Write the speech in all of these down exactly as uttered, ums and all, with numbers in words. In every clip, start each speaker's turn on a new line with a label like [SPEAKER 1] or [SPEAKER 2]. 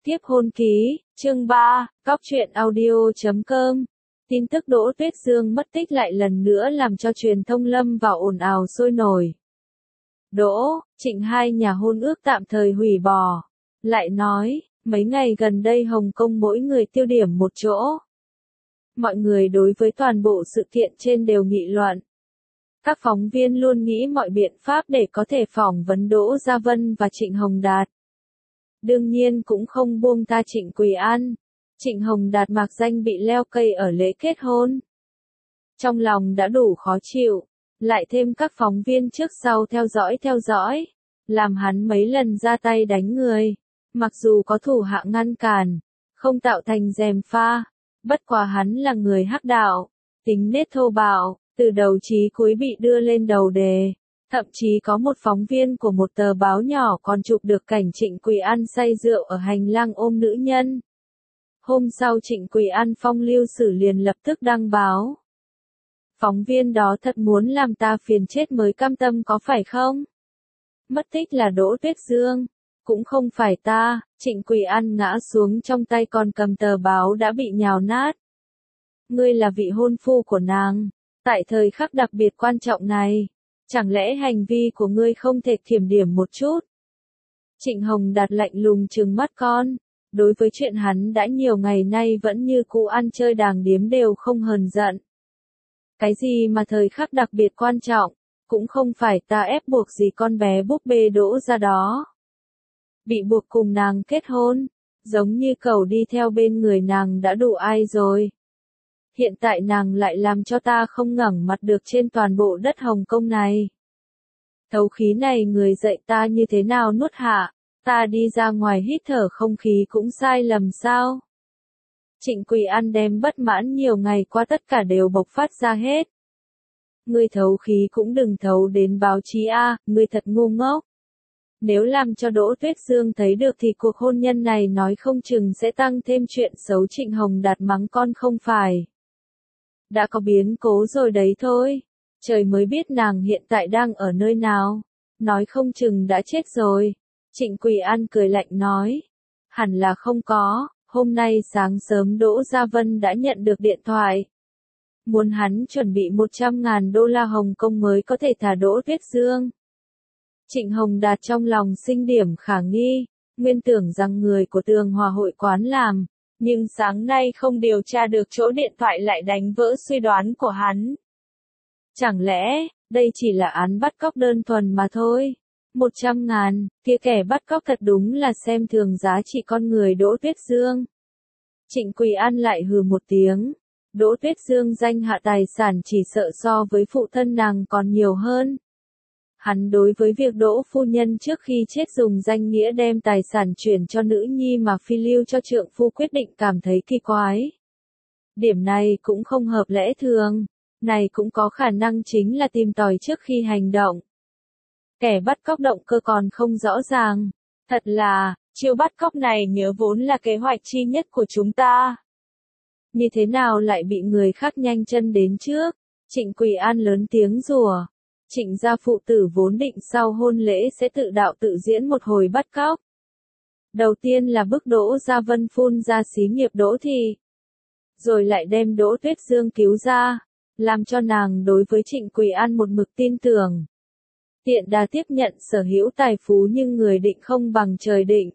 [SPEAKER 1] Tiếp hôn ký, chương ba, cóc truyện audio chấm com. Tin tức Đỗ Tuyết Dương mất tích lại lần nữa làm cho truyền thông lâm vào ồn ào sôi nổi. Đỗ, Trịnh hai nhà hôn ước tạm thời hủy bỏ. Lại nói, mấy ngày gần đây Hồng Kông mỗi người tiêu điểm một chỗ. Mọi người đối với toàn bộ sự kiện trên đều nghị luận. Các phóng viên luôn nghĩ mọi biện pháp để có thể phỏng vấn Đỗ Gia Vân và Trịnh Hồng Đạt. Đương nhiên cũng không buông tha Trịnh Quỳ An. Trịnh Hồng Đạt mạc danh bị leo cây ở lễ kết hôn. Trong lòng đã đủ khó chịu, lại thêm các phóng viên trước sau theo dõi theo dõi, làm hắn mấy lần ra tay đánh người. Mặc dù có thủ hạ ngăn cản, không tạo thành gièm pha, bất quá hắn là người hắc đạo, tính nết thô bạo, từ đầu chí cuối bị đưa lên đầu đề. Thậm chí có một phóng viên của một tờ báo nhỏ còn chụp được cảnh Trịnh Quỳ An say rượu ở hành lang ôm nữ nhân. Hôm sau Trịnh Quỳ An phong lưu sử liền lập tức đăng báo. Phóng viên đó thật muốn làm ta phiền chết mới cam tâm có phải không? Mất tích là Đỗ Tuyết Dương, cũng không phải ta. Trịnh Quỳ An ngã xuống trong tay còn cầm tờ báo đã bị nhào nát. Ngươi là vị hôn phu của nàng, tại thời khắc đặc biệt quan trọng này. Chẳng lẽ hành vi của ngươi không thể kiểm điểm một chút? Trịnh Hồng Đạt lạnh lùng trừng mắt con, đối với chuyện hắn đã nhiều ngày nay vẫn như cũ ăn chơi đàng điếm đều không hờn giận. Cái gì mà thời khắc đặc biệt quan trọng, cũng không phải ta ép buộc gì con bé búp bê Đỗ ra đó. Bị buộc cùng nàng kết hôn, giống như cẩu đi theo bên người nàng đã đủ ai rồi. Hiện tại nàng lại làm cho ta không ngẩng mặt được trên toàn bộ đất Hồng Kông này. Thấu khí này người dạy ta như thế nào nuốt hạ, ta đi ra ngoài hít thở không khí cũng sai lầm sao? Trịnh Quỳ An đem bất mãn nhiều ngày qua tất cả đều bộc phát ra hết. Ngươi thấu khí cũng đừng thấu đến báo chí a, ngươi thật ngu ngốc. Nếu làm cho Đỗ Tuyết Dương thấy được thì cuộc hôn nhân này nói không chừng sẽ tăng thêm chuyện xấu. Trịnh Hồng Đạt mắng con không phải. Đã có biến cố rồi đấy thôi. Trời mới biết nàng hiện tại đang ở nơi nào. Nói không chừng đã chết rồi. Trịnh Quỳ An cười lạnh nói. Hẳn là không có. Hôm nay sáng sớm Đỗ Gia Vân đã nhận được điện thoại. Muốn hắn chuẩn bị một trăm ngàn đô la Hồng Kông mới có thể thả Đỗ Tuyết Dương. Trịnh Hồng Đạt trong lòng sinh điểm khả nghi. Nguyên tưởng rằng người của Tường Hòa hội quán làm. Nhưng sáng nay không điều tra được chỗ điện thoại lại đánh vỡ suy đoán của hắn. Chẳng lẽ, đây chỉ là án bắt cóc đơn thuần mà thôi. Một trăm ngàn, kia kẻ bắt cóc thật đúng là xem thường giá trị con người Đỗ Tuyết Dương. Trịnh Quỳ An lại hừ một tiếng. Đỗ Tuyết Dương danh hạ tài sản chỉ sợ so với phụ thân nàng còn nhiều hơn. Hắn đối với việc Đỗ phu nhân trước khi chết dùng danh nghĩa đem tài sản chuyển cho nữ nhi mà phi lưu cho trượng phu quyết định cảm thấy kỳ quái. Điểm này cũng không hợp lẽ thường, này cũng có khả năng chính là tìm tòi trước khi hành động. Kẻ bắt cóc động cơ còn không rõ ràng, thật là, chiêu bắt cóc này nhớ vốn là kế hoạch chi nhất của chúng ta. Như thế nào lại bị người khác nhanh chân đến trước? Trịnh Quỳ An lớn tiếng rủa. Trịnh gia phụ tử vốn định sau hôn lễ sẽ tự đạo tự diễn một hồi bắt cóc. Đầu tiên là bức Đỗ Gia Vân phun ra xí nghiệp Đỗ Thị. Rồi lại đem Đỗ Tuyết Dương cứu ra, làm cho nàng đối với Trịnh Quỳ An một mực tin tưởng. Tiện đà tiếp nhận sở hữu tài phú nhưng người định không bằng trời định.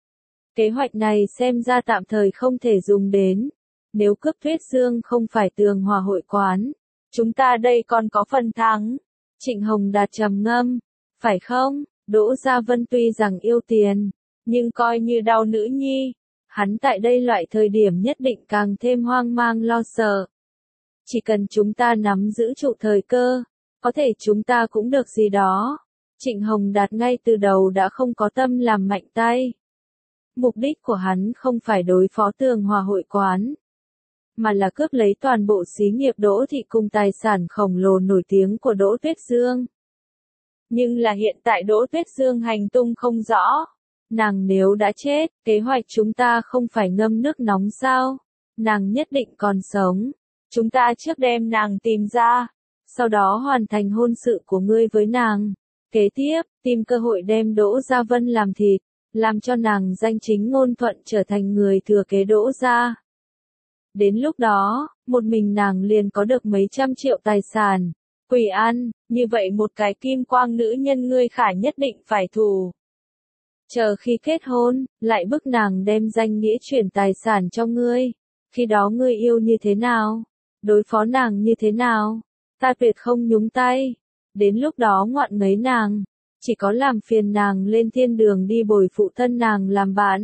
[SPEAKER 1] Kế hoạch này xem ra tạm thời không thể dùng đến. Nếu cướp Tuyết Dương không phải Tường Hòa hội quán, chúng ta đây còn có phần thắng. Trịnh Hồng Đạt trầm ngâm, phải không? Đỗ Gia Vân tuy rằng yêu tiền, nhưng coi như đau nữ nhi, hắn tại đây loại thời điểm nhất định càng thêm hoang mang lo sợ. Chỉ cần chúng ta nắm giữ trụ thời cơ, có thể chúng ta cũng được gì đó. Trịnh Hồng Đạt ngay từ đầu đã không có tâm làm mạnh tay. Mục đích của hắn không phải đối phó Tường Hòa hội quán, mà là cướp lấy toàn bộ xí nghiệp Đỗ Thị cùng tài sản khổng lồ nổi tiếng của Đỗ Tuyết Dương. Nhưng là hiện tại Đỗ Tuyết Dương hành tung không rõ. Nàng nếu đã chết, kế hoạch chúng ta không phải ngâm nước nóng sao? Nàng nhất định còn sống. Chúng ta trước đem nàng tìm ra, sau đó hoàn thành hôn sự của ngươi với nàng. Kế tiếp, tìm cơ hội đem Đỗ Gia Vân làm thịt. làm cho nàng danh chính ngôn thuận trở thành người thừa kế Đỗ gia. Đến lúc đó, một mình nàng liền có được mấy trăm triệu tài sản. Quỳ An, như vậy một cái kim quang nữ nhân ngươi khả nhất định phải thù. Chờ khi kết hôn, lại bức nàng đem danh nghĩa chuyển tài sản cho ngươi. Khi đó ngươi yêu như thế nào? Đối phó nàng như thế nào? Ta tuyệt không nhúng tay. Đến lúc đó ngoạn ngấy nàng. Chỉ có làm phiền nàng lên thiên đường đi bồi phụ thân nàng làm bạn.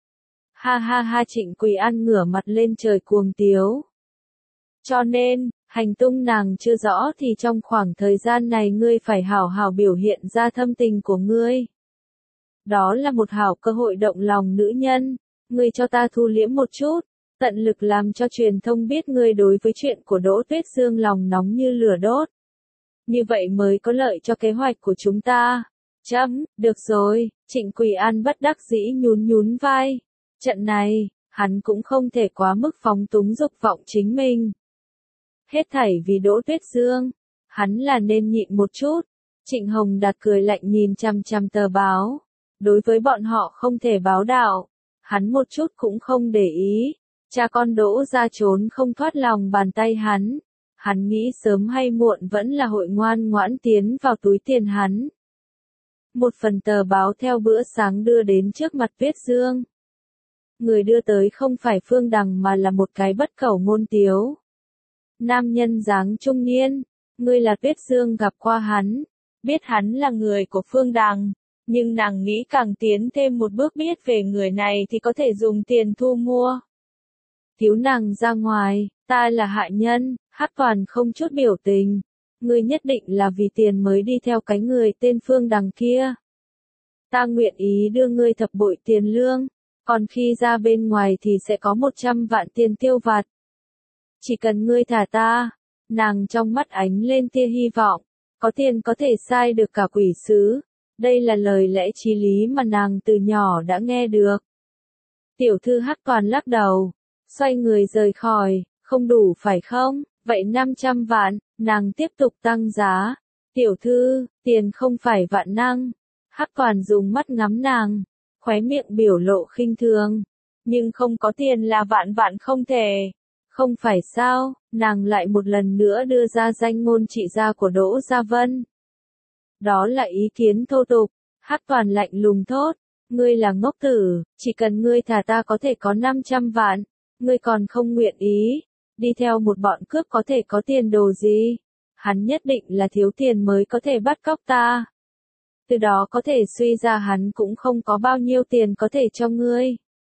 [SPEAKER 1] Ha ha ha, Trịnh Quỳ An ngửa mặt lên trời cuồng tiếu. Cho nên, hành tung nàng chưa rõ thì trong khoảng thời gian này ngươi phải hảo hảo biểu hiện ra thâm tình của ngươi. Đó là một hảo cơ hội động lòng nữ nhân, ngươi cho ta thu liễm một chút, tận lực làm cho truyền thông biết ngươi đối với chuyện của Đỗ Tuyết Dương lòng nóng như lửa đốt. Như vậy mới có lợi cho kế hoạch của chúng ta. Chấm, được rồi, Trịnh Quỳ An bất đắc dĩ nhún nhún vai. Trận này, hắn cũng không thể quá mức phóng túng dục vọng chính mình. Hết thảy vì Đỗ Tuyết Dương, hắn là nên nhịn một chút. Trịnh Hồng Đạt cười lạnh nhìn chằm chằm tờ báo. Đối với bọn họ không thể báo đạo, hắn một chút cũng không để ý. Cha con Đỗ ra trốn không thoát lòng bàn tay hắn. Hắn nghĩ sớm hay muộn vẫn là hội ngoan ngoãn tiến vào túi tiền hắn. Một phần tờ báo theo bữa sáng đưa đến trước mặt Tuyết Dương. Người đưa tới không phải Phương Đằng mà là một cái bất cẩu ngôn tiếu. Nam nhân dáng trung niên, ngươi là Tuyết Dương gặp qua hắn, biết hắn là người của Phương Đằng, nhưng nàng nghĩ càng tiến thêm một bước biết về người này thì có thể dùng tiền thu mua. Cứu nàng ra ngoài, ta là hạ nhân, Hắc Toàn không chút biểu tình. Ngươi nhất định là vì tiền mới đi theo cái người tên Phương Đằng kia. Ta nguyện ý đưa ngươi thập bội tiền lương, còn khi ra bên ngoài thì sẽ có một trăm vạn tiền tiêu vặt. Chỉ cần ngươi thả ta, nàng trong mắt ánh lên tia hy vọng, có tiền có thể sai được cả quỷ sứ. Đây là lời lẽ chí lý mà nàng từ nhỏ đã nghe được. Tiểu thư Hắc Toàn lắc đầu, xoay người rời khỏi, không đủ phải không? Vậy năm trăm vạn, nàng tiếp tục tăng giá. Tiểu thư, tiền không phải vạn năng. Hắc Toàn dùng mắt ngắm nàng, khóe miệng biểu lộ khinh thường. Nhưng không có tiền là vạn vạn không thể. Không phải sao, nàng lại một lần nữa đưa ra danh môn trị gia của Đỗ Gia Vân. Đó là ý kiến thô tục. Hắc Toàn lạnh lùng thốt, ngươi là ngốc tử, chỉ cần ngươi thả ta có thể có năm trăm vạn, ngươi còn không nguyện ý, đi theo một bọn cướp có thể có tiền đồ gì, hắn nhất định là thiếu tiền mới có thể bắt cóc ta. Từ đó có thể suy ra hắn cũng không có bao nhiêu tiền có thể cho ngươi.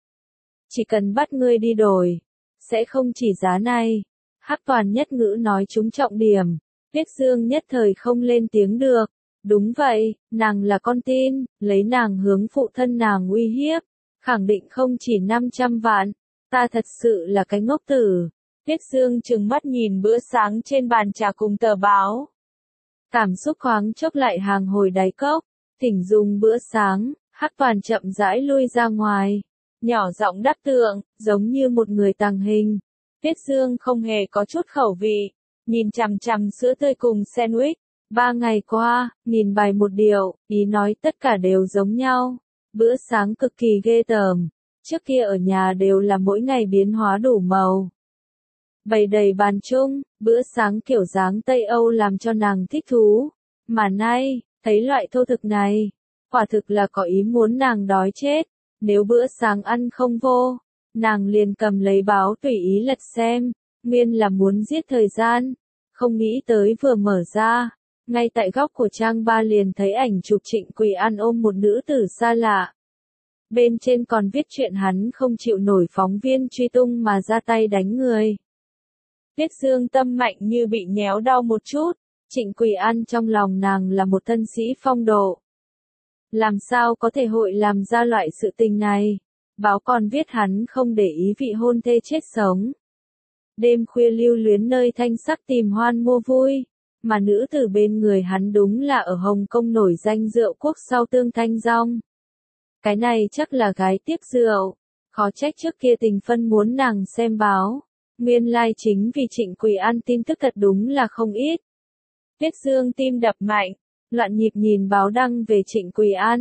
[SPEAKER 1] Chỉ cần bắt ngươi đi đổi, sẽ không chỉ giá này. Hắc Toàn nhất ngữ nói trúng trọng điểm, Tuyết Dương nhất thời không lên tiếng được. Đúng vậy, nàng là con tin, lấy nàng hướng phụ thân nàng uy hiếp, khẳng định không chỉ năm trăm vạn, ta thật sự là cái ngốc tử. Tuyết Dương trừng mắt nhìn bữa sáng trên bàn trà cùng tờ báo. Cảm xúc khoáng chốc lại hàng hồi đáy cốc, thỉnh dùng bữa sáng, Hắc Toàn chậm rãi lui ra ngoài, nhỏ giọng đáp tượng, giống như một người tàng hình. Tuyết Dương không hề có chút khẩu vị, nhìn chằm chằm sữa tươi cùng sandwich. Ba ngày qua, nghìn bài một điệu, ý nói tất cả đều giống nhau. Bữa sáng cực kỳ ghê tởm. Trước kia ở nhà đều là mỗi ngày biến hóa đủ màu. Bày đầy bàn chung, bữa sáng kiểu dáng Tây Âu làm cho nàng thích thú. Mà nay, thấy loại thô thực này, quả thực là có ý muốn nàng đói chết. Nếu bữa sáng ăn không vô, nàng liền cầm lấy báo tùy ý lật xem. Nguyên là muốn giết thời gian, không nghĩ tới vừa mở ra. Ngay tại góc của trang ba liền thấy ảnh chụp Trịnh Quỳ An ôm một nữ tử xa lạ. Bên trên còn viết chuyện hắn không chịu nổi phóng viên truy tung mà ra tay đánh người. Tuyết Dương tâm mạnh như bị nhéo đau một chút, Trịnh Quỳ An trong lòng nàng là một thân sĩ phong độ. Làm sao có thể hội làm ra loại sự tình này? Báo còn viết hắn không để ý vị hôn thê chết sống. Đêm khuya lưu luyến nơi thanh sắc tìm hoan mua vui. Mà nữ tử bên người hắn đúng là ở Hồng Kông nổi danh rượu quốc sau Tương Thanh Dong. Cái này chắc là gái tiếp rượu. Khó trách trước kia Tình Phân muốn nàng xem báo. Nguyên lai chính vì Trịnh Quỳ An tin tức thật đúng là không ít. Tuyết Dương tim đập mạnh, loạn nhịp nhìn báo đăng về Trịnh Quỳ An.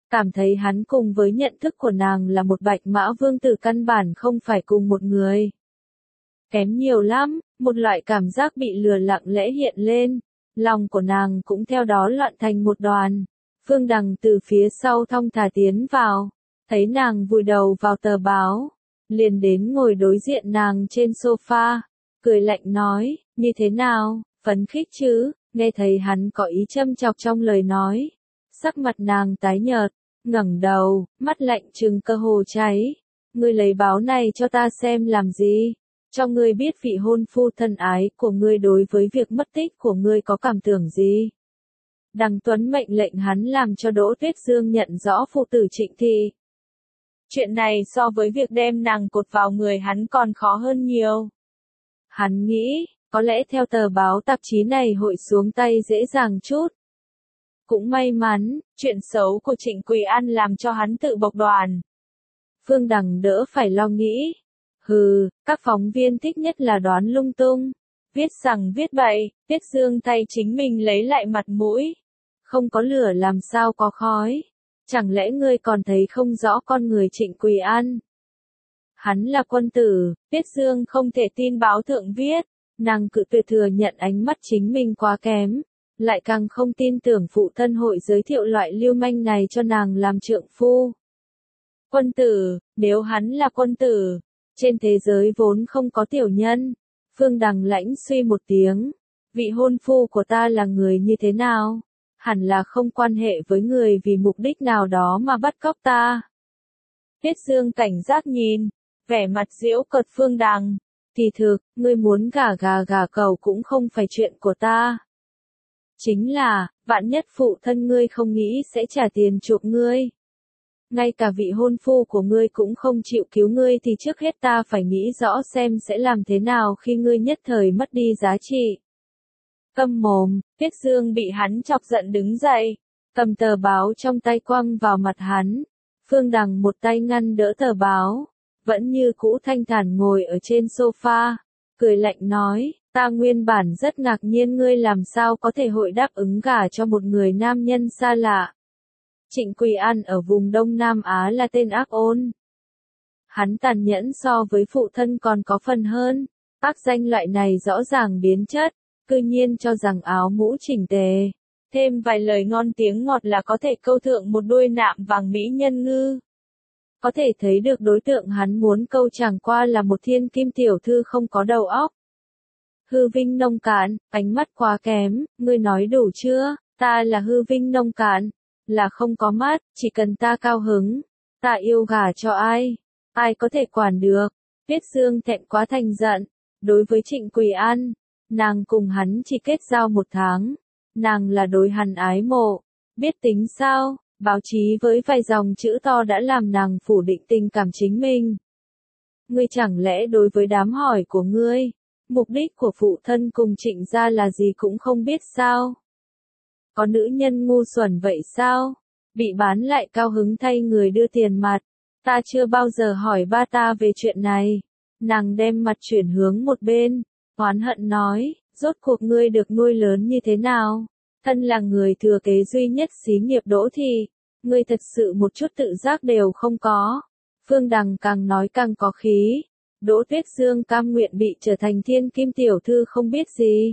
[SPEAKER 1] cảm thấy hắn cùng với nhận thức của nàng là một bạch mã vương tử căn bản không phải cùng một người. Kém nhiều lắm, một loại cảm giác bị lừa lặng lẽ hiện lên, lòng của nàng cũng theo đó loạn thành một đoàn. Phương Đằng từ phía sau thong thả tiến vào, thấy nàng vùi đầu vào tờ báo, liền đến ngồi đối diện nàng trên sofa, cười lạnh nói, như thế nào, phấn khích chứ, nghe thấy hắn có ý châm chọc trong lời nói. Sắc mặt nàng tái nhợt, ngẩng đầu, mắt lạnh trừng cơ hồ cháy. Ngươi lấy báo này cho ta xem làm gì? Cho ngươi biết vị hôn phu thân ái của ngươi đối với việc mất tích của ngươi có cảm tưởng gì? Đằng Tuấn mệnh lệnh hắn làm cho Đỗ Tuyết Dương nhận rõ phụ tử Trịnh Thị. Chuyện này so với việc đem nàng cột vào người hắn còn khó hơn nhiều. Hắn nghĩ, có lẽ theo tờ báo tạp chí này hội xuống tay dễ dàng chút. Cũng may mắn, chuyện xấu của Trịnh Quỳ An làm cho hắn tự bộc đoàn. Phương Đằng đỡ phải lo nghĩ. Hừ, các phóng viên thích nhất là đoán lung tung. Viết rằng viết bậy, Tuyết Dương thay chính mình lấy lại mặt mũi. Không có lửa làm sao có khói. Chẳng lẽ ngươi còn thấy không rõ con người Trịnh Quỳ An? Hắn là quân tử, Tuyết Dương không thể tin báo thượng viết. Nàng cự tuyệt thừa nhận ánh mắt chính mình quá kém. Lại càng không tin tưởng phụ thân hội giới thiệu loại lưu manh này cho nàng làm trượng phu. Quân tử, nếu hắn là quân tử, trên thế giới vốn không có tiểu nhân. Phương Đằng lãnh suy một tiếng. Vị hôn phu của ta là người như thế nào? Hẳn là không quan hệ với người vì mục đích nào đó mà bắt cóc ta. Tuyết Dương cảnh giác nhìn, vẻ mặt giễu cợt Phương Đằng. Thì thực, ngươi muốn gả gà gà cầu cũng không phải chuyện của ta. Chính là, vạn nhất phụ thân ngươi không nghĩ sẽ trả tiền chuộc ngươi. Ngay cả vị hôn phu của ngươi cũng không chịu cứu ngươi thì trước hết ta phải nghĩ rõ xem sẽ làm thế nào khi ngươi nhất thời mất đi giá trị. Câm mồm, Tuyết Dương bị hắn chọc giận đứng dậy, cầm tờ báo trong tay quăng vào mặt hắn. Phương Đằng một tay ngăn đỡ tờ báo, vẫn như cũ thanh thản ngồi ở trên sofa, cười lạnh nói, ta nguyên bản rất ngạc nhiên ngươi làm sao có thể hội đáp ứng gả cho một người nam nhân xa lạ. Trịnh Quỳ An ở vùng Đông Nam Á là tên ác ôn. Hắn tàn nhẫn so với phụ thân còn có phần hơn, ác danh loại này rõ ràng biến chất, cư nhiên cho rằng áo mũ chỉnh tề. Thêm vài lời ngon tiếng ngọt là có thể câu thượng một đuôi nạm vàng mỹ nhân ngư. Có thể thấy được đối tượng hắn muốn câu chẳng qua là một thiên kim tiểu thư không có đầu óc. Hư vinh nông cạn, ánh mắt quá kém, ngươi nói đủ chưa, ta là hư vinh nông cạn, là không có mắt, chỉ cần ta cao hứng, ta yêu gả cho ai, ai có thể quản được. Tuyết Dương thẹn quá thành giận, đối với Trịnh Quỳ An, nàng cùng hắn chỉ kết giao một tháng, nàng là đối hắn ái mộ, biết tính sao, báo chí với vài dòng chữ to đã làm nàng phủ định tình cảm chính mình. Ngươi chẳng lẽ đối với đám hỏi của ngươi, mục đích của phụ thân cùng Trịnh gia là gì cũng không biết sao? Có nữ nhân ngu xuẩn vậy sao? Bị bán lại cao hứng thay người đưa tiền mặt. Ta chưa bao giờ hỏi ba ta về chuyện này. Nàng đem mặt chuyển hướng một bên, oán hận nói, rốt cuộc ngươi được nuôi lớn như thế nào? Thân là người thừa kế duy nhất xí nghiệp Đỗ Thị, ngươi thật sự một chút tự giác đều không có. Phương Đằng càng nói càng có khí. Đỗ Tuyết Dương cam nguyện bị trở thành thiên kim tiểu thư không biết gì.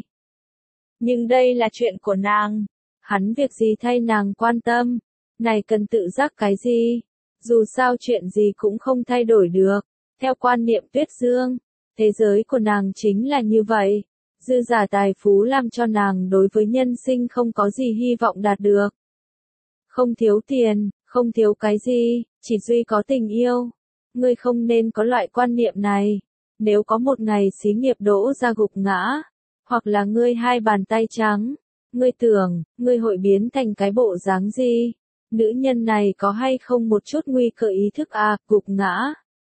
[SPEAKER 1] Nhưng đây là chuyện của nàng. Hắn việc gì thay nàng quan tâm. Này cần tự giác cái gì? Dù sao chuyện gì cũng không thay đổi được. Theo quan niệm Tuyết Dương, thế giới của nàng chính là như vậy. Dư giả tài phú làm cho nàng đối với nhân sinh không có gì hy vọng đạt được. Không thiếu tiền, không thiếu cái gì, chỉ duy có tình yêu. Ngươi không nên có loại quan niệm này. Nếu có một ngày xí nghiệp đỗ ra gục ngã, hoặc là ngươi hai bàn tay trắng, ngươi tưởng, ngươi hội biến thành cái bộ dáng gì? Nữ nhân này có hay không một chút nguy cơ ý thức à, gục ngã?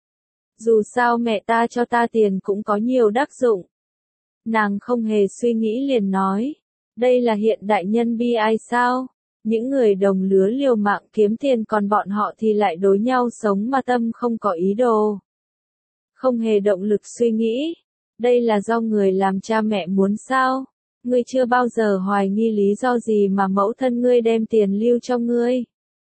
[SPEAKER 1] Dù sao mẹ ta cho ta tiền cũng có nhiều đắc dụng. Nàng không hề suy nghĩ liền nói, đây là hiện đại nhân bi ai sao? Những người đồng lứa liều mạng kiếm tiền còn bọn họ thì lại đối nhau sống mà tâm không có ý đồ. Không hề động lực suy nghĩ. Đây là do người làm cha mẹ muốn sao? Ngươi chưa bao giờ hoài nghi lý do gì mà mẫu thân ngươi đem tiền lưu cho ngươi.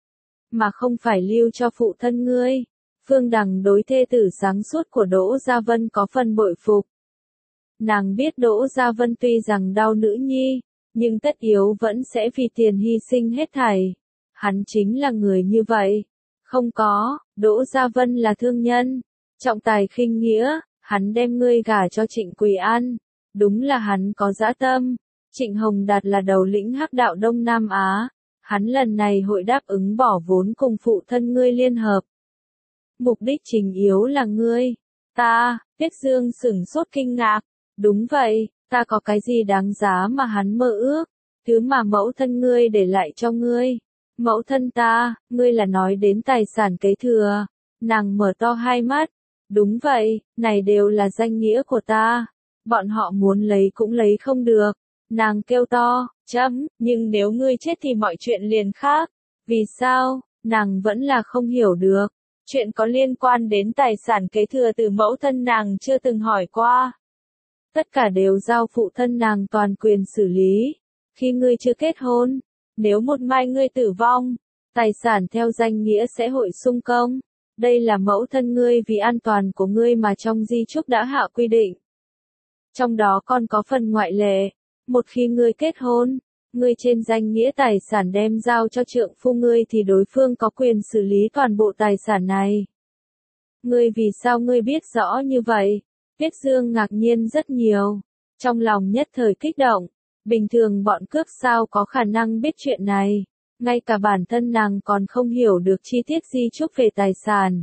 [SPEAKER 1] mà không phải lưu cho phụ thân ngươi. Phương Đằng đối thê tử sáng suốt của Đỗ Gia Vân có phần bội phục. Nàng biết Đỗ Gia Vân tuy rằng đau nữ nhi, nhưng tất yếu vẫn sẽ vì tiền hy sinh hết thảy. Hắn chính là người như vậy. Không có, Đỗ Gia Vân là thương nhân, trọng tài khinh nghĩa, hắn đem ngươi gả cho Trịnh Quỳ An. Đúng là hắn có dã tâm. Trịnh Hồng Đạt là đầu lĩnh hắc đạo Đông Nam Á. Hắn lần này hội đáp ứng bỏ vốn cùng phụ thân ngươi liên hợp. Mục đích chính yếu là ngươi. Ta, Tuyết Dương sửng sốt kinh ngạc. Đúng vậy, ta có cái gì đáng giá mà hắn mơ ước. Thứ mà mẫu thân ngươi để lại cho ngươi. Mẫu thân ta, ngươi là nói đến tài sản kế thừa. Nàng mở to hai mắt. Đúng vậy, này đều là danh nghĩa của ta. Bọn họ muốn lấy cũng lấy không được. Nàng kêu to, chấm, nhưng nếu ngươi chết thì mọi chuyện liền khác. Vì sao, nàng vẫn là không hiểu được. Chuyện có liên quan đến tài sản kế thừa từ mẫu thân nàng chưa từng hỏi qua. Tất cả đều giao phụ thân nàng toàn quyền xử lý. Khi ngươi chưa kết hôn, nếu một mai ngươi tử vong, tài sản theo danh nghĩa sẽ hội xung công. Đây là mẫu thân ngươi vì an toàn của ngươi mà trong di chúc đã hạ quy định. Trong đó còn có phần ngoại lệ. Một khi ngươi kết hôn, ngươi trên danh nghĩa tài sản đem giao cho trượng phu ngươi thì đối phương có quyền xử lý toàn bộ tài sản này. Ngươi vì sao ngươi biết rõ như vậy? Tuyết Dương ngạc nhiên rất nhiều. Trong lòng nhất thời kích động. Bình thường bọn cướp sao có khả năng biết chuyện này. Ngay cả bản thân nàng còn không hiểu được chi tiết di chúc về tài sản.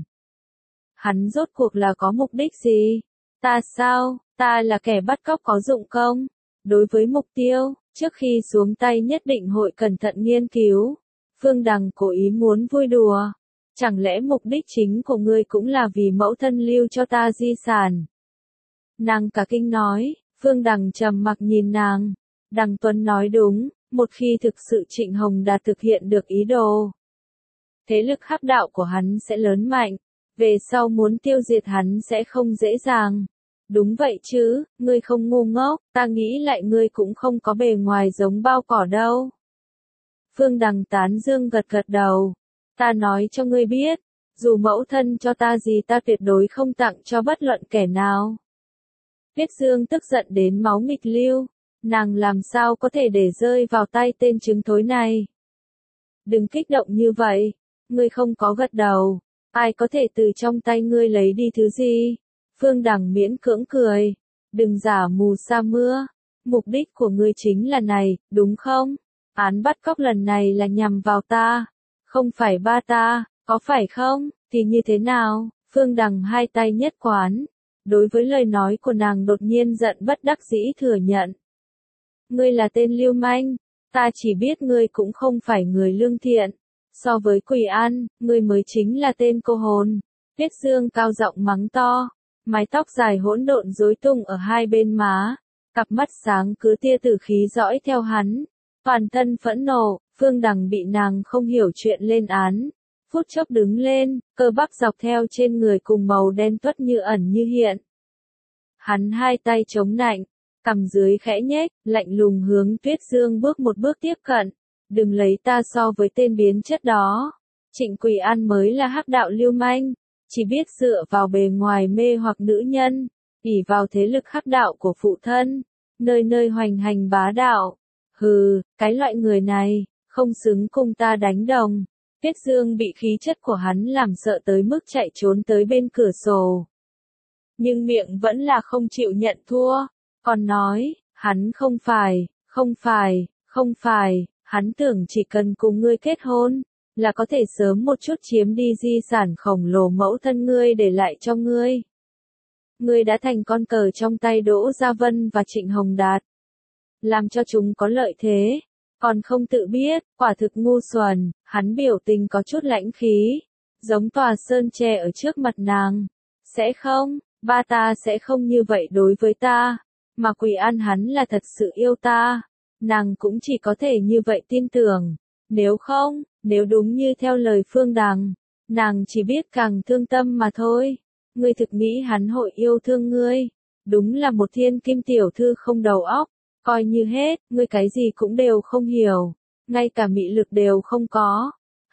[SPEAKER 1] Hắn rốt cuộc là có mục đích gì? Ta sao? Ta là kẻ bắt cóc có dụng công. Đối với mục tiêu, trước khi xuống tay nhất định hội cẩn thận nghiên cứu. Phương Đằng cố ý muốn vui đùa. Chẳng lẽ mục đích chính của ngươi cũng là vì mẫu thân lưu cho ta di sản? Nàng cả kinh nói. Phương Đằng trầm mặc nhìn nàng. Đằng Tuấn nói đúng, một khi thực sự Trịnh Hồng Đạt thực hiện được ý đồ, thế lực hắc đạo của hắn sẽ lớn mạnh, về sau muốn tiêu diệt hắn sẽ không dễ dàng. Đúng vậy chứ, ngươi không ngu ngốc, ta nghĩ lại ngươi cũng không có bề ngoài giống bao cỏ đâu. Phương Đằng tán dương gật gật đầu. Ta nói cho ngươi biết, dù mẫu thân cho ta gì ta tuyệt đối không tặng cho bất luận kẻ nào. Tuyết Dương tức giận đến máu nghịch lưu. Nàng làm sao có thể để rơi vào tay tên trứng thối này. Đừng kích động như vậy. Ngươi không có gật đầu. Ai có thể từ trong tay ngươi lấy đi thứ gì? Phương Đằng miễn cưỡng cười. Đừng giả mù sa mưa. Mục đích của ngươi chính là này, đúng không? Án bắt cóc lần này là nhằm vào ta. Không phải ba ta, có phải không? Thì như thế nào? Phương Đằng hai tay nhất quán. Đối với lời nói của nàng đột nhiên giận bất đắc dĩ thừa nhận. Ngươi là tên lưu manh, ta chỉ biết ngươi cũng không phải người lương thiện. So với Quỳ An, ngươi mới chính là tên cô hồn. Tuyết Dương cao giọng mắng to, mái tóc dài hỗn độn rối tung ở hai bên má, cặp mắt sáng cứ tia tử khí dõi theo hắn. Toàn thân phẫn nộ, Phương Đằng bị nàng không hiểu chuyện lên án. Phút chốc đứng lên, cơ bắp dọc theo trên người cùng màu đen tuất như ẩn như hiện. Hắn hai tay chống nạnh. Cằm dưới khẽ nhếch, lạnh lùng hướng Tuyết Dương bước một bước tiếp cận. Đừng lấy ta so với tên biến chất đó. Trịnh Quỳ An mới là hắc đạo lưu manh, chỉ biết dựa vào bề ngoài mê hoặc nữ nhân, ỷ vào thế lực hắc đạo của phụ thân, nơi nơi hoành hành bá đạo. Hừ, cái loại người này, không xứng cùng ta đánh đồng. Tuyết Dương bị khí chất của hắn làm sợ tới mức chạy trốn tới bên cửa sổ. Nhưng miệng vẫn là không chịu nhận thua. Còn nói, hắn không phải, không phải, không phải, hắn tưởng chỉ cần cùng ngươi kết hôn, là có thể sớm một chút chiếm đi di sản khổng lồ mẫu thân ngươi để lại cho ngươi. Ngươi đã thành con cờ trong tay Đỗ Gia Vân và Trịnh Hồng Đạt. Làm cho chúng có lợi thế, còn không tự biết, quả thực ngu xuẩn, hắn biểu tình có chút lãnh khí, giống tòa sơn tre ở trước mặt nàng. Sẽ không, ba ta sẽ không như vậy đối với ta. Mà Quỳ An hắn là thật sự yêu ta, nàng cũng chỉ có thể như vậy tin tưởng. Nếu không, nếu đúng như theo lời Phương Đằng, nàng chỉ biết càng thương tâm mà thôi. Ngươi thực nghĩ hắn hội yêu thương ngươi? Đúng là một thiên kim tiểu thư không đầu óc, coi như hết, ngươi cái gì cũng đều không hiểu, ngay cả mị lực đều không có.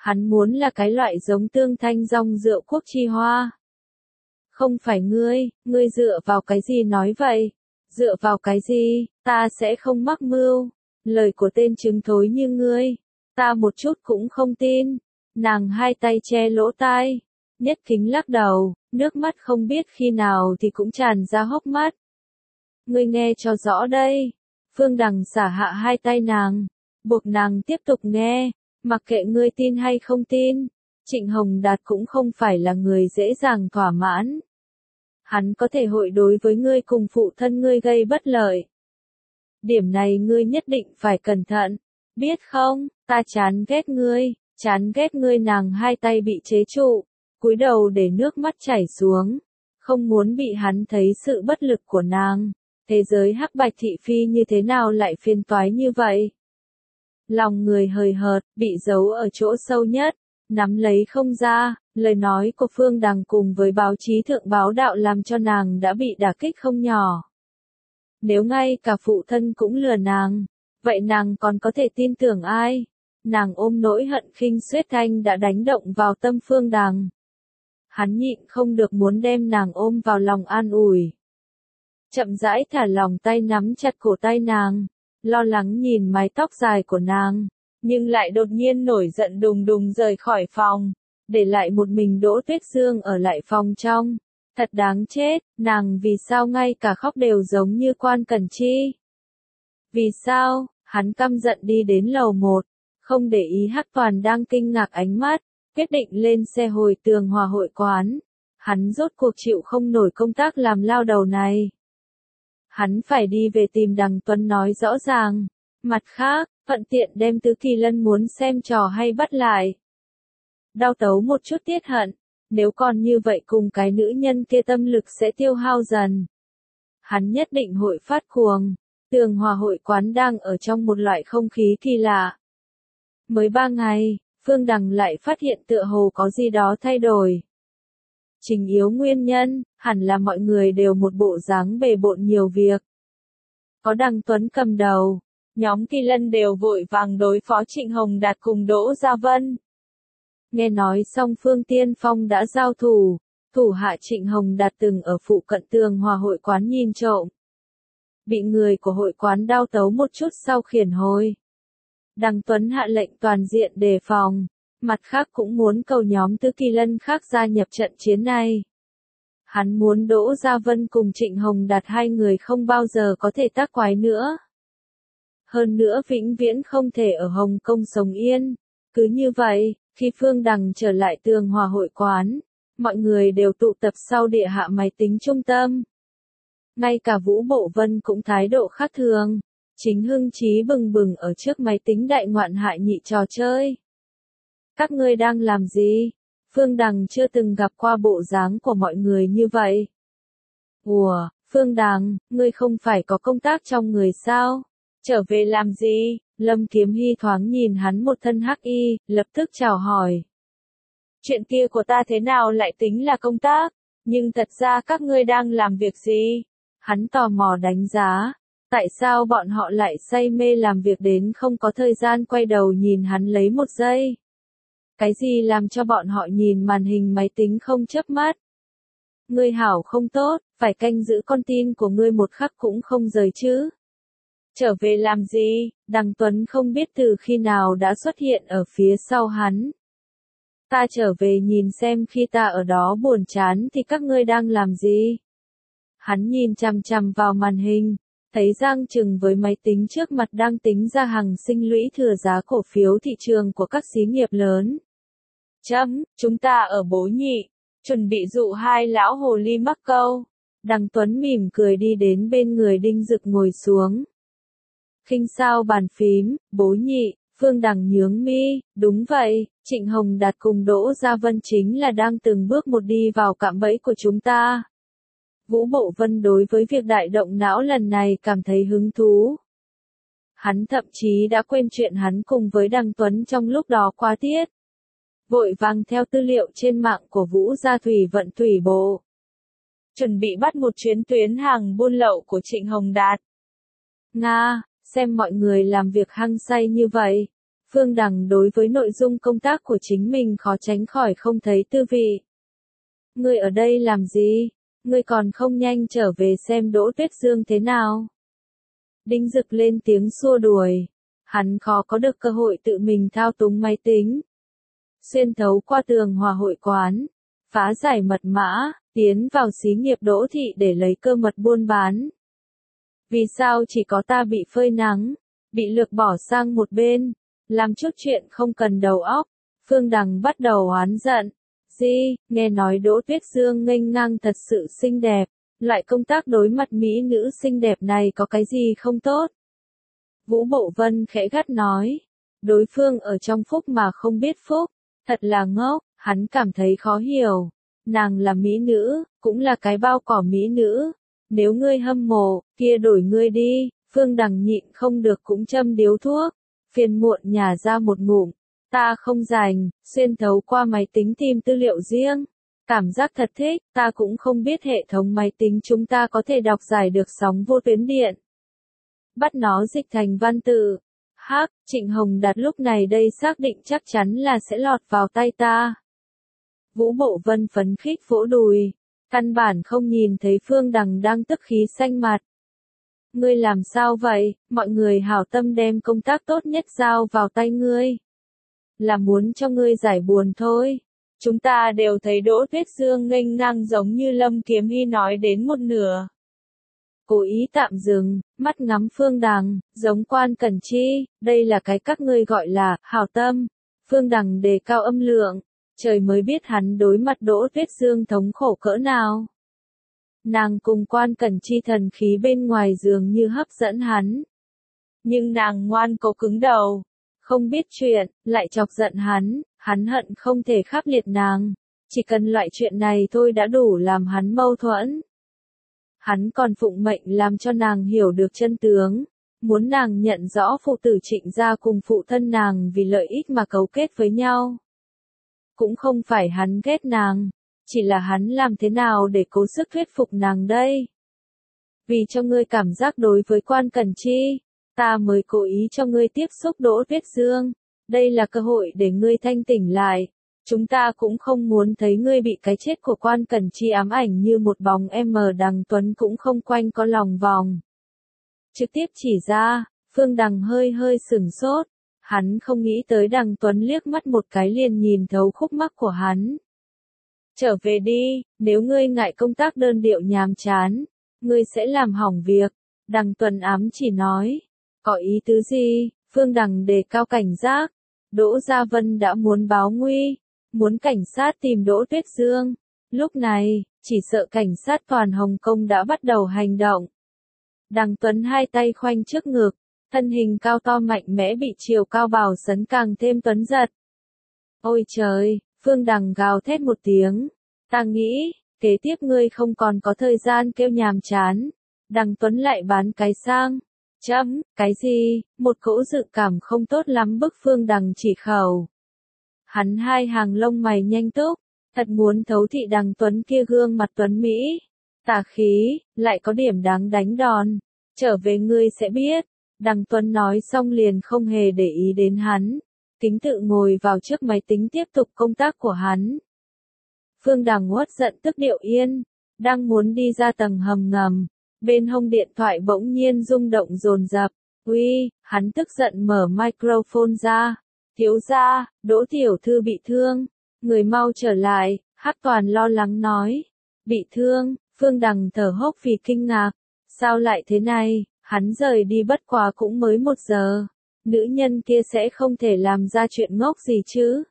[SPEAKER 1] Hắn muốn là cái loại giống tương thanh rong rượu quốc chi hoa. Không phải ngươi, ngươi dựa vào cái gì nói vậy? Dựa vào cái gì, ta sẽ không mắc mưu. Lời của tên trứng thối như ngươi, ta một chút cũng không tin. Nàng hai tay che lỗ tai, Nhất Kính lắc đầu, nước mắt không biết khi nào thì cũng tràn ra hốc mắt. Ngươi nghe cho rõ đây. Phương Đằng xả hạ hai tay nàng, buộc nàng tiếp tục nghe, mặc kệ ngươi tin hay không tin. Trịnh Hồng Đạt cũng không phải là người dễ dàng thỏa mãn. Hắn có thể hội đối với ngươi cùng phụ thân ngươi gây bất lợi. Điểm này ngươi nhất định phải cẩn thận, biết không, ta chán ghét ngươi, chán ghét ngươi. Nàng hai tay bị chế trụ, cúi đầu để nước mắt chảy xuống, không muốn bị hắn thấy sự bất lực của nàng. Thế giới hắc bạch thị phi như thế nào lại phiền toái như vậy? Lòng người hời hợt, bị giấu ở chỗ sâu nhất, nắm lấy không ra. Lời nói của Phương Đằng cùng với báo chí thượng báo đạo làm cho nàng đã bị đả kích không nhỏ. Nếu ngay cả phụ thân cũng lừa nàng, vậy nàng còn có thể tin tưởng ai? Nàng ôm nỗi hận khinh suýt thanh đã đánh động vào tâm Phương Đằng. Hắn nhịn không được muốn đem nàng ôm vào lòng an ủi. Chậm rãi thả lòng tay nắm chặt cổ tay nàng, lo lắng nhìn mái tóc dài của nàng, nhưng lại đột nhiên nổi giận đùng đùng rời khỏi phòng, để lại một mình Đỗ Tuyết Dương ở lại phòng trong. Thật đáng chết, nàng vì sao ngay cả khóc đều giống như Quan Cẩn Chi? Vì sao? Hắn căm giận đi đến lầu một, không để ý Hắc Toàn đang kinh ngạc ánh mắt, quyết định lên xe hồi Tường Hòa hội quán. Hắn rốt cuộc chịu không nổi công tác làm lao đầu này. Hắn phải đi về tìm Đằng Tuấn nói rõ ràng. Mặt khác, thuận tiện đem Tứ Kỳ Lân muốn xem trò hay bắt lại. Đau tấu một chút tiết hận, nếu còn như vậy cùng cái nữ nhân kia tâm lực sẽ tiêu hao dần. Hắn nhất định hội phát cuồng. Tường Hòa hội quán đang ở trong một loại không khí kỳ lạ. Mới ba ngày, Phương Đằng lại phát hiện tựa hồ có gì đó thay đổi. Chính yếu nguyên nhân, hẳn là mọi người đều một bộ dáng bề bộn nhiều việc. Có Đằng Tuấn cầm đầu, nhóm Kỳ Lân đều vội vàng đối phó Trịnh Hồng Đạt cùng Đỗ Gia Vân. Nghe nói song phương tiên phong đã giao thủ, thủ hạ Trịnh Hồng Đạt từng ở phụ cận Tường Hòa hội quán nhìn trộm. Bị người của hội quán đao tấu một chút sau khiển hồi. Đằng Tuấn hạ lệnh toàn diện đề phòng, mặt khác cũng muốn cầu nhóm Tứ Kỳ Lân khác gia nhập trận chiến này. Hắn muốn Đỗ Gia Vân cùng Trịnh Hồng Đạt hai người không bao giờ có thể tác quái nữa. Hơn nữa vĩnh viễn không thể ở Hồng Kông sống yên. Cứ như vậy, khi Phương Đằng trở lại Tường Hòa hội quán, mọi người đều tụ tập sau địa hạ máy tính trung tâm. Ngay cả Vũ Bộ Vân cũng thái độ khác thường, chính hưng chí bừng bừng ở trước máy tính đại ngoạn hại nhị trò chơi. Các ngươi đang làm gì? Phương Đằng chưa từng gặp qua bộ dáng của mọi người như vậy. Ủa, Phương Đằng, ngươi không phải có công tác trong người sao? Trở về làm gì? Lâm Kiếm Hy thoáng nhìn hắn một thân hắc y, lập tức chào hỏi. Chuyện kia của ta thế nào lại tính là công tác? Nhưng thật ra các ngươi đang làm việc gì? Hắn tò mò đánh giá. Tại sao bọn họ lại say mê làm việc đến không có thời gian quay đầu nhìn hắn lấy một giây? Cái gì làm cho bọn họ nhìn màn hình máy tính không chớp mắt? Ngươi hảo không tốt, phải canh giữ con tin của ngươi một khắc cũng không rời chứ. Trở về làm gì? Đằng Tuấn không biết từ khi nào đã xuất hiện ở phía sau hắn. Ta trở về nhìn xem khi ta ở đó buồn chán thì các ngươi đang làm gì? Hắn nhìn chằm chằm vào màn hình, thấy Giang Trừng với máy tính trước mặt đang tính ra hàng sinh lũy thừa giá cổ phiếu thị trường của các xí nghiệp lớn. Chấm, chúng ta ở Bố Nhị, chuẩn bị dụ hai lão hồ ly mắc câu. Đằng Tuấn mỉm cười đi đến bên người Đinh Dực ngồi xuống. Khinh sao bàn phím, Bố Nhị, Phương Đằng nhướng mi, đúng vậy, Trịnh Hồng Đạt cùng Đỗ Gia Vân chính là đang từng bước một đi vào cạm bẫy của chúng ta. Vũ Bộ Vân đối với việc đại động não lần này cảm thấy hứng thú. Hắn thậm chí đã quên chuyện hắn cùng với Đằng Tuấn trong lúc đó qua tiết. Vội vàng theo tư liệu trên mạng của Vũ Gia Thủy Vận Thủy Bộ. Chuẩn bị bắt một chuyến tuyến hàng buôn lậu của Trịnh Hồng Đạt. Nga, xem mọi người làm việc hăng say như vậy. Phương Đằng đối với nội dung công tác của chính mình khó tránh khỏi không thấy tư vị. Ngươi ở đây làm gì? Ngươi còn không nhanh trở về xem Đỗ Tuyết Dương thế nào? Đinh Dực lên tiếng xua đuổi. Hắn khó có được cơ hội tự mình thao túng máy tính. Xuyên thấu qua tường hòa hội quán, phá giải mật mã, tiến vào xí nghiệp Đỗ thị để lấy cơ mật buôn bán. Vì sao chỉ có ta bị phơi nắng, bị lược bỏ sang một bên, làm chút chuyện không cần đầu óc? Phương Đằng bắt đầu oán giận. Gì, nghe nói Đỗ Tuyết Dương nghênh ngang thật sự xinh đẹp, loại công tác đối mặt mỹ nữ xinh đẹp này có cái gì không tốt? Vũ Bộ Vân khẽ gắt nói, đối phương ở trong phúc mà không biết phúc, thật là ngốc. Hắn cảm thấy khó hiểu, nàng là mỹ nữ, cũng là cái bao cỏ mỹ nữ, nếu ngươi hâm mộ, kia đổi ngươi đi. Phương Đằng nhịn không được cũng châm điếu thuốc, phiền muộn nhả ra một ngụm. Ta không rảnh, xuyên thấu qua máy tính tìm tư liệu riêng. Cảm giác thật thích, ta cũng không biết hệ thống máy tính chúng ta có thể đọc giải được sóng vô tuyến điện. Bắt nó dịch thành văn tự. Hắc, Trịnh Hồng Đạt lúc này đây xác định chắc chắn là sẽ lọt vào tay ta. Vũ Bộ Vân phấn khích vỗ đùi, căn bản không nhìn thấy Phương Đằng đang tức khí xanh mặt. Ngươi làm sao vậy, mọi người hảo tâm đem công tác tốt nhất giao vào tay ngươi. Là muốn cho ngươi giải buồn thôi. Chúng ta đều thấy Đỗ Tuyết Dương nghênh ngang giống như Lâm Kiếm Hy nói đến một nửa. Cố ý tạm dừng, mắt ngắm Phương Đằng, giống Quan Cẩn Chi, đây là cái các ngươi gọi là hảo tâm. Phương Đằng đề cao âm lượng, trời mới biết hắn đối mặt Đỗ Tuyết Dương thống khổ cỡ nào. Nàng cùng Quan Cẩn Chi thần khí bên ngoài dường như hấp dẫn hắn. Nhưng nàng ngoan cố cứng đầu, không biết chuyện, lại chọc giận hắn, hắn hận không thể khắp liệt nàng. Chỉ cần loại chuyện này thôi đã đủ làm hắn mâu thuẫn. Hắn còn phụng mệnh làm cho nàng hiểu được chân tướng, muốn nàng nhận rõ phụ tử Trịnh gia cùng phụ thân nàng vì lợi ích mà cấu kết với nhau. Cũng không phải hắn ghét nàng, chỉ là hắn làm thế nào để cố sức thuyết phục nàng đây. Vì cho ngươi cảm giác đối với Quan Cẩn Chi, ta mới cố ý cho ngươi tiếp xúc Đỗ Tuyết Dương, đây là cơ hội để ngươi thanh tỉnh lại. Chúng ta cũng không muốn thấy ngươi bị cái chết của Quan Cẩn Chi ám ảnh như một bóng em mờ. Đằng Tuấn cũng không quanh có lòng vòng. Trực tiếp chỉ ra, Phương Đằng hơi hơi sửng sốt, hắn không nghĩ tới Đằng Tuấn liếc mắt một cái liền nhìn thấu khúc mắc của hắn. Trở về đi, nếu ngươi ngại công tác đơn điệu nhàm chán, ngươi sẽ làm hỏng việc. Đằng Tuấn ám chỉ nói, có ý tứ gì? Phương Đằng đề cao cảnh giác, Đỗ Gia Vân đã muốn báo nguy. Muốn cảnh sát tìm Đỗ Tuyết Dương. Lúc này, chỉ sợ cảnh sát toàn Hồng Kông đã bắt đầu hành động. Đằng Tuấn hai tay khoanh trước ngực, thân hình cao to mạnh mẽ bị chiều cao bào sấn càng thêm tuấn giật. Ôi trời, Phương Đằng gào thét một tiếng. Ta nghĩ, kế tiếp ngươi không còn có thời gian kêu nhàm chán. Đằng Tuấn lại bán cái sang. Chấm, cái gì? Một cỗ dự cảm không tốt lắm bức Phương Đằng chỉ khẩu. Hắn hai hàng lông mày nhanh túc, thật muốn thấu thị Đằng Tuấn kia gương mặt tuấn Mỹ. Tà khí, lại có điểm đáng đánh đòn. Trở về ngươi sẽ biết. Đằng Tuấn nói xong liền không hề để ý đến hắn. Kính tự ngồi vào trước máy tính tiếp tục công tác của hắn. Phương Đằng uất giận tức điệu yên, đang muốn đi ra tầng hầm ngầm. Bên hông điện thoại bỗng nhiên rung động dồn dập. Uy, hắn tức giận mở microphone ra. Thiếu gia, Đỗ tiểu thư bị thương, người mau trở lại. Hắc Toàn lo lắng nói. Bị thương? Phương Đằng thở hốc vì kinh ngạc. Sao lại thế này? Hắn rời đi bất quá cũng mới một giờ. Nữ nhân kia sẽ không thể làm ra chuyện ngốc gì chứ?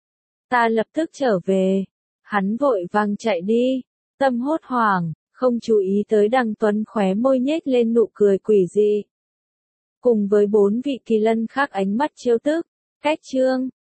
[SPEAKER 1] Ta lập tức trở về. Hắn vội vàng chạy đi. Tâm hốt hoảng, không chú ý tới Đằng Tuấn khóe môi nhếch lên nụ cười quỷ dị. Cùng với bốn vị kỳ lân khác ánh mắt trêu tức. Cách chương